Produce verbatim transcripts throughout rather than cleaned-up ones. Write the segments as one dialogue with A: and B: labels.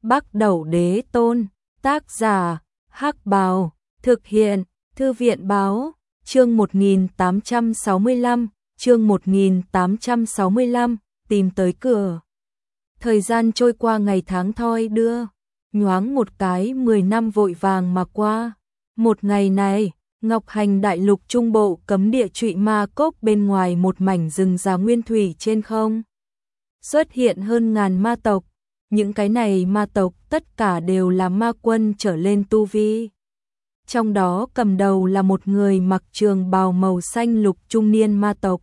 A: Bắc Đẩu Đế Tôn, tác giả, Hắc Bào, thực hiện, Thư viện báo, chương một nghìn tám trăm sáu mươi lăm, chương một nghìn tám trăm sáu mươi lăm, tìm tới cửa. Thời gian trôi qua ngày tháng thoi đưa, nhoáng một cái mười năm vội vàng mà qua. Một ngày này, Ngọc Hành Đại Lục Trung Bộ cấm địa Trụy Ma Cốc bên ngoài một mảnh rừng già nguyên thủy trên không. Xuất hiện hơn ngàn ma tộc, những cái này ma tộc tất cả đều là ma quân trở lên tu vi. Trong đó cầm đầu là một người mặc trường bào màu xanh lục trung niên ma tộc.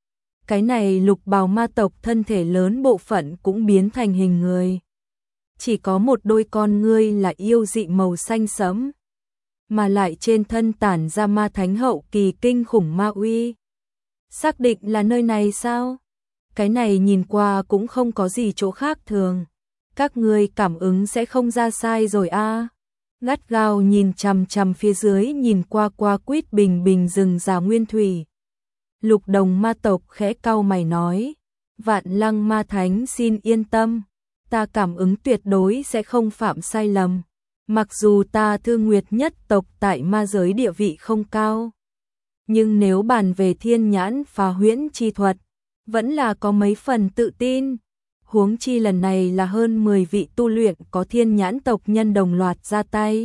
A: Cái này lục bào ma tộc thân thể lớn bộ phận cũng biến thành hình người. Chỉ có một đôi con ngươi là yêu dị màu xanh sẫm, mà lại trên thân tản ra ma thánh hậu kỳ kinh khủng ma uy. Xác định là nơi này sao? Cái này nhìn qua cũng không có gì chỗ khác thường. Các ngươi cảm ứng sẽ không ra sai rồi a. À. Gắt gao nhìn chằm chằm phía dưới nhìn qua qua quýt bình bình rừng già nguyên thủy. Lục đồng ma tộc khẽ cau mày nói, Vạn Lăng ma thánh xin yên tâm, ta cảm ứng tuyệt đối sẽ không phạm sai lầm. Mặc dù ta Thư Nguyệt nhất tộc tại ma giới địa vị không cao, nhưng nếu bàn về thiên nhãn phá huyễn chi thuật, vẫn là có mấy phần tự tin. Huống chi lần này là hơn mười vị tu luyện có thiên nhãn tộc nhân đồng loạt ra tay.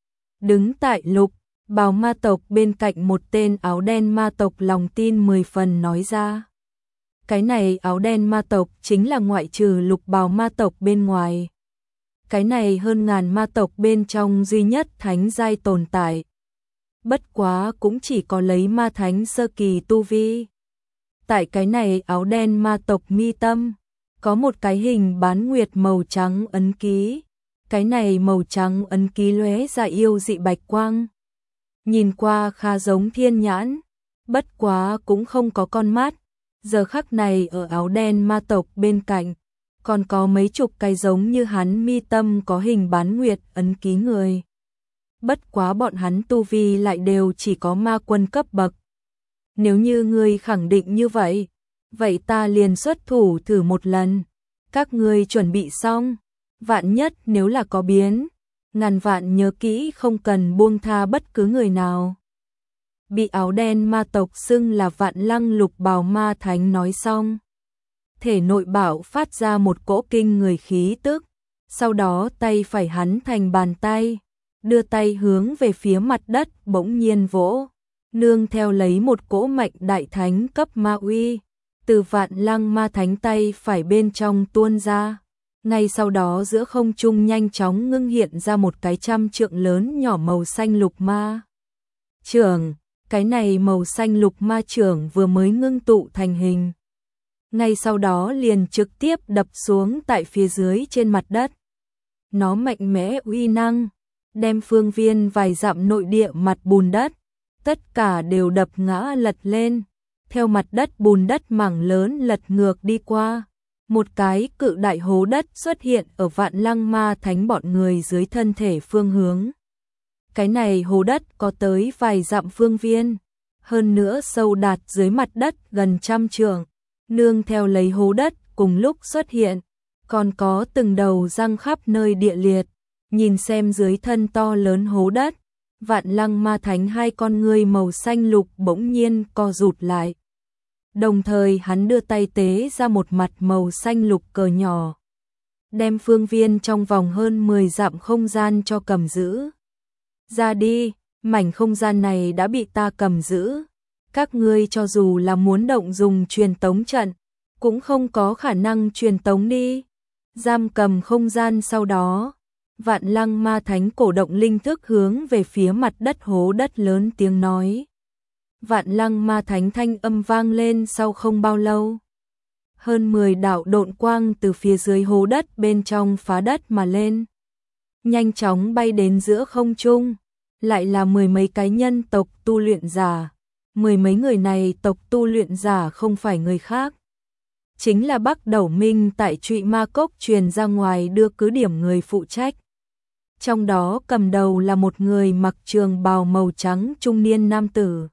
A: Đứng tại lục bào ma tộc bên cạnh một tên áo đen ma tộc lòng tin mười phần nói ra. Cái này áo đen ma tộc chính là ngoại trừ lục bào ma tộc bên ngoài. Cái này hơn ngàn ma tộc bên trong duy nhất thánh giai tồn tại. Bất quá cũng chỉ có lấy ma thánh sơ kỳ tu vi. Tại cái này áo đen ma tộc mi tâm, có một cái hình bán nguyệt màu trắng ấn ký. Cái này màu trắng ấn ký lóe ra yêu dị bạch quang. Nhìn qua khá giống thiên nhãn, bất quá cũng không có con mắt. Giờ khắc này ở áo đen ma tộc bên cạnh, còn có mấy chục cái giống như hắn mi tâm có hình bán nguyệt ấn ký người. Bất quá bọn hắn tu vi lại đều chỉ có ma quân cấp bậc. Nếu như ngươi khẳng định như vậy, vậy ta liền xuất thủ thử một lần. Các ngươi chuẩn bị xong, vạn nhất nếu là có biến, ngàn vạn nhớ kỹ không cần buông tha bất cứ người nào. Bị áo đen ma tộc xưng là Vạn Lăng lục bào ma thánh nói xong, thể nội bạo phát ra một cỗ kinh người khí tức, sau đó tay phải hắn thành bàn tay, đưa tay hướng về phía mặt đất bỗng nhiên vỗ, nương theo lấy một cỗ mạnh đại thánh cấp ma uy, từ Vạn Lăng ma thánh tay phải bên trong tuôn ra. Ngay sau đó giữa không trung nhanh chóng ngưng hiện ra một cái trăm trượng lớn nhỏ màu xanh lục ma trưởng. Cái này màu xanh lục ma trưởng vừa mới ngưng tụ thành hình, ngay sau đó liền trực tiếp đập xuống tại phía dưới trên mặt đất. Nó mạnh mẽ uy năng, đem phương viên vài dặm nội địa mặt bùn đất, tất cả đều đập ngã lật lên, theo mặt đất bùn đất mảng lớn lật ngược đi qua. Một cái cự đại hố đất xuất hiện ở Vạn Lăng ma thánh bọn người dưới thân thể phương hướng. Cái này hố đất có tới vài dặm phương viên, hơn nữa sâu đạt dưới mặt đất gần trăm trượng. Nương theo lấy hố đất cùng lúc xuất hiện, còn có từng đầu răng khắp nơi địa liệt. Nhìn xem dưới thân to lớn hố đất, Vạn Lăng ma thánh hai con ngươi màu xanh lục bỗng nhiên co rụt lại. Đồng thời hắn đưa tay tế ra một mặt màu xanh lục cờ nhỏ, đem phương viên trong vòng hơn mười dặm không gian cho cầm giữ. Ra đi, mảnh không gian này đã bị ta cầm giữ. Các ngươi cho dù là muốn động dùng truyền tống trận, cũng không có khả năng truyền tống đi. Giam cầm không gian sau đó, Vạn Lăng ma thánh cổ động linh thức hướng về phía mặt đất hố đất lớn tiếng nói. Vạn Lăng ma thánh thanh âm vang lên sau không bao lâu. Hơn mười đạo độn quang từ phía dưới hố đất bên trong phá đất mà lên, nhanh chóng bay đến giữa không trung, lại là mười mấy cái nhân tộc tu luyện giả. Mười mấy người này tộc tu luyện giả không phải người khác, chính là Bắc Đẩu Minh tại Trụy Ma Cốc truyền ra ngoài đưa cứ điểm người phụ trách. Trong đó cầm đầu là một người mặc trường bào màu trắng trung niên nam tử,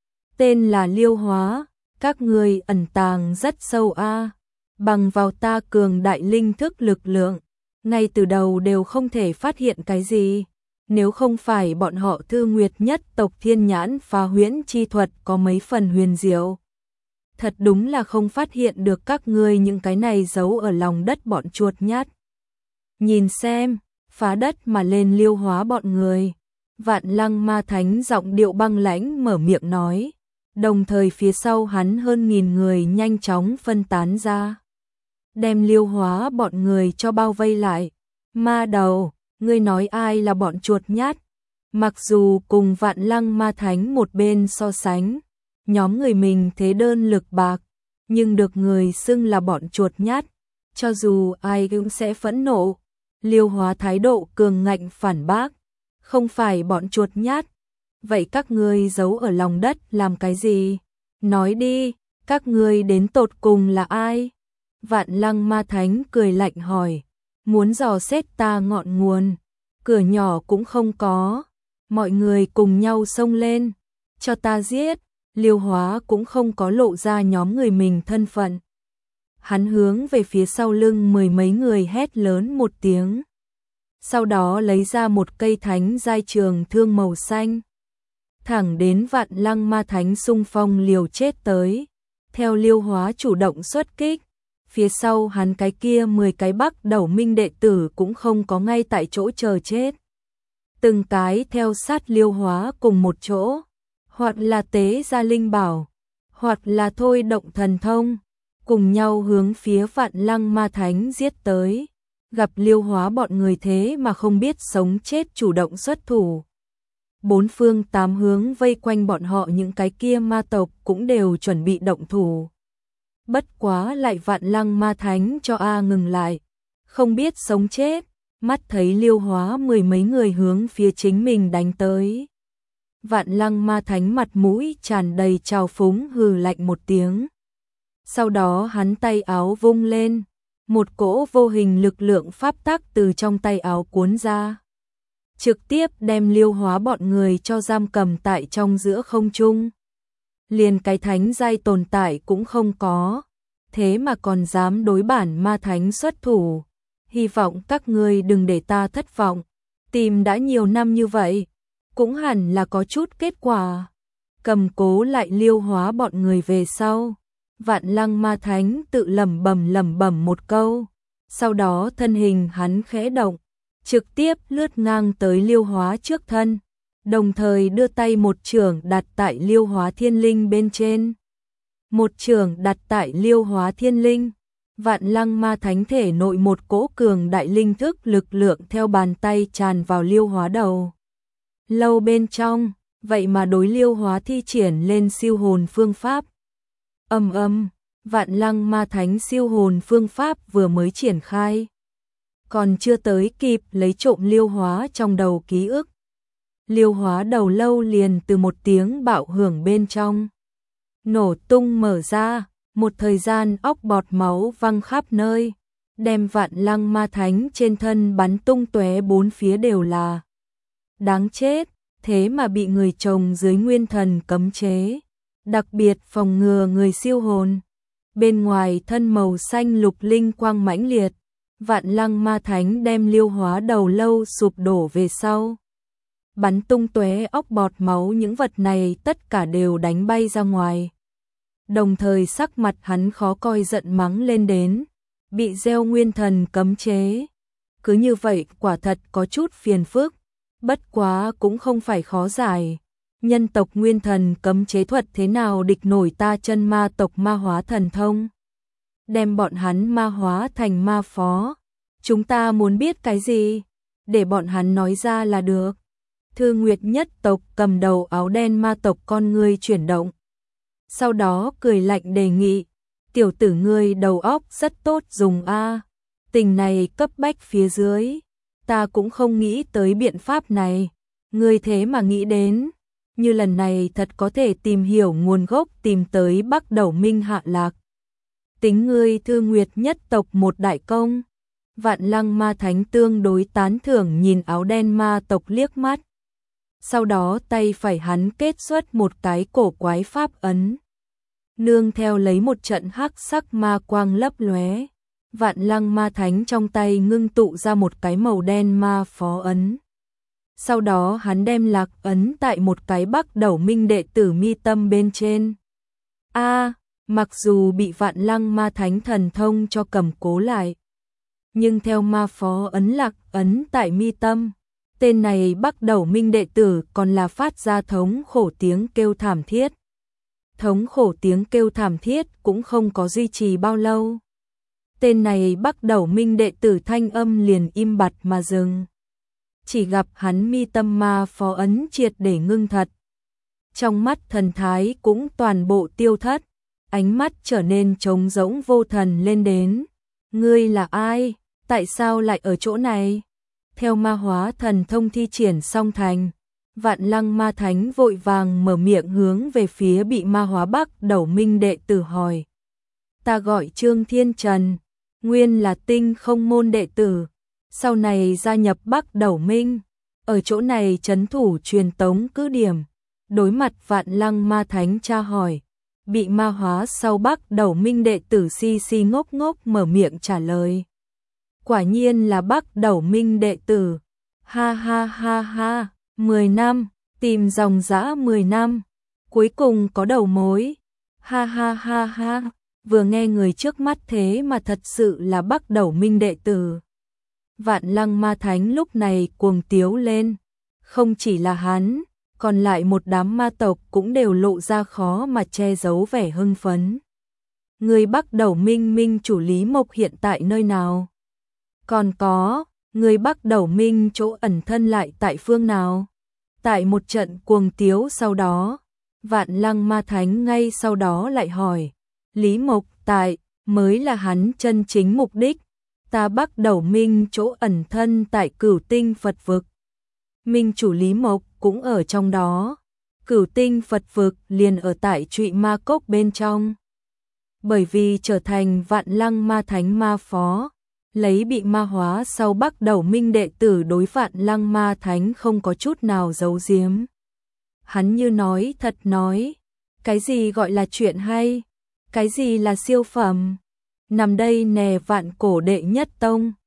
A: tên là Liêu Hóa. Các người ẩn tàng rất sâu a, bằng vào ta cường đại linh thức lực lượng, ngay từ đầu đều không thể phát hiện cái gì. Nếu không phải bọn họ Thư Nguyệt nhất tộc thiên nhãn phá huyễn chi thuật có mấy phần huyền diệu. Thật đúng là không phát hiện được các ngươi những cái này giấu ở lòng đất bọn chuột nhát. Nhìn xem, phá đất mà lên Liêu Hóa bọn người. Vạn Lăng Ma Thánh giọng điệu băng lãnh mở miệng nói, đồng thời phía sau hắn hơn nghìn người nhanh chóng phân tán ra, đem Liêu Hóa bọn người cho bao vây lại. Ma đầu, ngươi nói ai là bọn chuột nhát? Mặc dù cùng Vạn Lăng Ma Thánh một bên so sánh, nhóm người mình thế đơn lực bạc, nhưng được người xưng là bọn chuột nhát, cho dù ai cũng sẽ phẫn nộ. Liêu Hóa thái độ cường ngạnh phản bác, không phải bọn chuột nhát, vậy các ngươi giấu ở lòng đất làm cái gì? Nói đi, các ngươi đến tột cùng là ai? Vạn Lăng Ma Thánh cười lạnh hỏi, muốn dò xét ta ngọn nguồn, cửa nhỏ cũng không có, mọi người cùng nhau xông lên, cho ta giết. Liêu Hóa cũng không có lộ ra nhóm người mình thân phận. Hắn hướng về phía sau lưng mười mấy người hét lớn một tiếng. Sau đó lấy ra một cây thánh giai trường thương màu xanh. Thẳng đến Vạn Lăng Ma Thánh xung phong liều chết tới. Theo Liêu Hóa chủ động xuất kích. Phía sau hắn cái kia mười cái Bắc Đầu Minh đệ tử cũng không có ngay tại chỗ chờ chết. Từng cái theo sát Liêu Hóa cùng một chỗ. Hoặc là tế ra linh bảo, hoặc là thôi động thần thông, cùng nhau hướng phía Vạn Lăng Ma Thánh giết tới. Gặp Liêu Hóa bọn người thế mà không biết sống chết chủ động xuất thủ. Bốn phương tám hướng vây quanh bọn họ những cái kia ma tộc cũng đều chuẩn bị động thủ. Bất quá lại Vạn Lăng Ma Thánh cho A ngừng lại, không biết sống chết, mắt thấy Liêu Hóa mười mấy người hướng phía chính mình đánh tới. Vạn Lăng Ma Thánh mặt mũi tràn đầy trào phúng hừ lạnh một tiếng. Sau đó hắn tay áo vung lên, một cỗ vô hình lực lượng pháp tắc từ trong tay áo cuốn ra. Trực tiếp đem Liêu Hóa bọn người cho giam cầm tại trong giữa không trung. Liền cái thánh giai tồn tại cũng không có, thế mà còn dám đối bản ma thánh xuất thủ. Hy vọng các ngươi đừng để ta thất vọng, tìm đã nhiều năm như vậy. Cũng hẳn là có chút kết quả. Cầm cố lại Liêu Hóa bọn người về sau. Vạn Lăng Ma Thánh tự lẩm bẩm lẩm bẩm một câu. Sau đó thân hình hắn khẽ động, trực tiếp lướt ngang tới Liêu Hóa trước thân. Đồng thời đưa tay một chưởng đặt tại Liêu Hóa Thiên Linh bên trên. Một chưởng đặt tại Liêu Hóa Thiên Linh. Vạn Lăng Ma Thánh thể nội một cỗ cường đại linh thức lực lượng theo bàn tay tràn vào Liêu Hóa đầu lâu bên trong, vậy mà đối Liêu Hóa thi triển lên siêu hồn phương pháp. Ầm ầm, Vạn Lăng Ma Thánh siêu hồn phương pháp vừa mới triển khai, còn chưa tới kịp lấy trộm Liêu Hóa trong đầu ký ức. Liêu Hóa đầu lâu liền từ một tiếng bạo hưởng bên trong nổ tung mở ra, một thời gian óc bọt máu văng khắp nơi, đem Vạn Lăng Ma Thánh trên thân bắn tung tóe bốn phía đều là. Đáng chết, thế mà bị người chồng dưới nguyên thần cấm chế, đặc biệt phòng ngừa người siêu hồn. Bên ngoài thân màu xanh lục linh quang mãnh liệt, Vạn Lăng Ma Thánh đem Liêu Hóa đầu lâu sụp đổ về sau. Bắn tung tóe óc bọt máu, những vật này tất cả đều đánh bay ra ngoài. Đồng thời sắc mặt hắn khó coi giận mắng lên đến, bị gieo nguyên thần cấm chế. Cứ như vậy quả thật có chút phiền phức. Bất quá cũng không phải khó giải. Nhân tộc nguyên thần cấm chế thuật thế nào địch nổi ta chân ma tộc ma hóa thần thông. Đem bọn hắn ma hóa thành ma phó. Chúng ta muốn biết cái gì? Để bọn hắn nói ra là được. Thư Nguyệt nhất tộc cầm đầu áo đen ma tộc con ngươi chuyển động. Sau đó cười lạnh đề nghị. Tiểu tử ngươi đầu óc rất tốt dùng a. Tình này cấp bách phía dưới. Ta cũng không nghĩ tới biện pháp này, ngươi thế mà nghĩ đến, như lần này thật có thể tìm hiểu nguồn gốc, tìm tới Bắc Đầu Minh hạ lạc. Tính ngươi Thư Nguyệt nhất tộc một đại công. Vạn Lăng Ma Thánh tương đối tán thưởng nhìn áo đen ma tộc liếc mắt. Sau đó tay phải hắn kết xuất một cái cổ quái pháp ấn. Nương theo lấy một trận hắc sắc ma quang lấp lóe. Vạn Lăng Ma Thánh trong tay ngưng tụ ra một cái màu đen ma phó ấn. Sau đó hắn đem lạc ấn tại một cái Bắc Đẩu Minh đệ tử mi tâm bên trên. A, mặc dù bị Vạn Lăng Ma Thánh thần thông cho cầm cố lại, nhưng theo ma phó ấn lạc ấn tại mi tâm, tên này Bắc Đẩu Minh đệ tử còn là phát ra thống khổ tiếng kêu thảm thiết. Thống khổ tiếng kêu thảm thiết cũng không có duy trì bao lâu. Tên này Bắc Đẩu Minh đệ tử thanh âm liền im bặt mà dừng. Chỉ gặp hắn mi tâm ma phó ấn triệt để ngưng thật. Trong mắt thần thái cũng toàn bộ tiêu thất, ánh mắt trở nên trống rỗng vô thần lên đến. Ngươi là ai? Tại sao lại ở chỗ này? Theo ma hóa thần thông thi triển xong thành, Vạn Lăng Ma Thánh vội vàng mở miệng hướng về phía bị ma hóa Bắc Đẩu Minh đệ tử hỏi. Ta gọi Trương Thiên Trần, nguyên là Tinh Không môn đệ tử, sau này gia nhập Bắc Đẩu Minh, ở chỗ này trấn thủ truyền tống cứ điểm. Đối mặt Vạn Lăng Ma Thánh tra hỏi, bị ma hóa sau Bắc Đẩu Minh đệ tử si si ngốc ngốc mở miệng trả lời. Quả nhiên là Bắc Đẩu Minh đệ tử. Ha ha ha ha, mười năm, tìm dòng dã mười năm, cuối cùng có đầu mối. Ha ha ha ha, vừa nghe người trước mắt thế mà thật sự là Bắc Đẩu Minh đệ tử. Vạn Lăng Ma Thánh lúc này cuồng tiếu lên, không chỉ là hắn, còn lại một đám ma tộc cũng đều lộ ra khó mà che giấu vẻ hưng phấn. Người Bắc Đẩu Minh Minh chủ Lý Mộc hiện tại nơi nào? Còn có, người Bắc Đẩu Minh chỗ ẩn thân lại tại phương nào? Tại một trận cuồng tiếu sau đó, Vạn Lăng Ma Thánh ngay sau đó lại hỏi, Lý Mộc tại, mới là hắn chân chính mục đích. Ta Bắc Đẩu Minh chỗ ẩn thân tại Cửu Tinh Phật Vực. Minh chủ Lý Mộc cũng ở trong đó. Cửu Tinh Phật Vực liền ở tại Trụy Ma Cốc bên trong. Bởi vì trở thành Vạn Lăng Ma Thánh ma phó, lấy bị ma hóa sau Bắc Đẩu Minh đệ tử đối Vạn Lăng Ma Thánh không có chút nào giấu giếm. Hắn như nói thật nói, cái gì gọi là chuyện hay, cái gì là siêu phẩm. Nằm đây nè Vạn Cổ đệ nhất tông.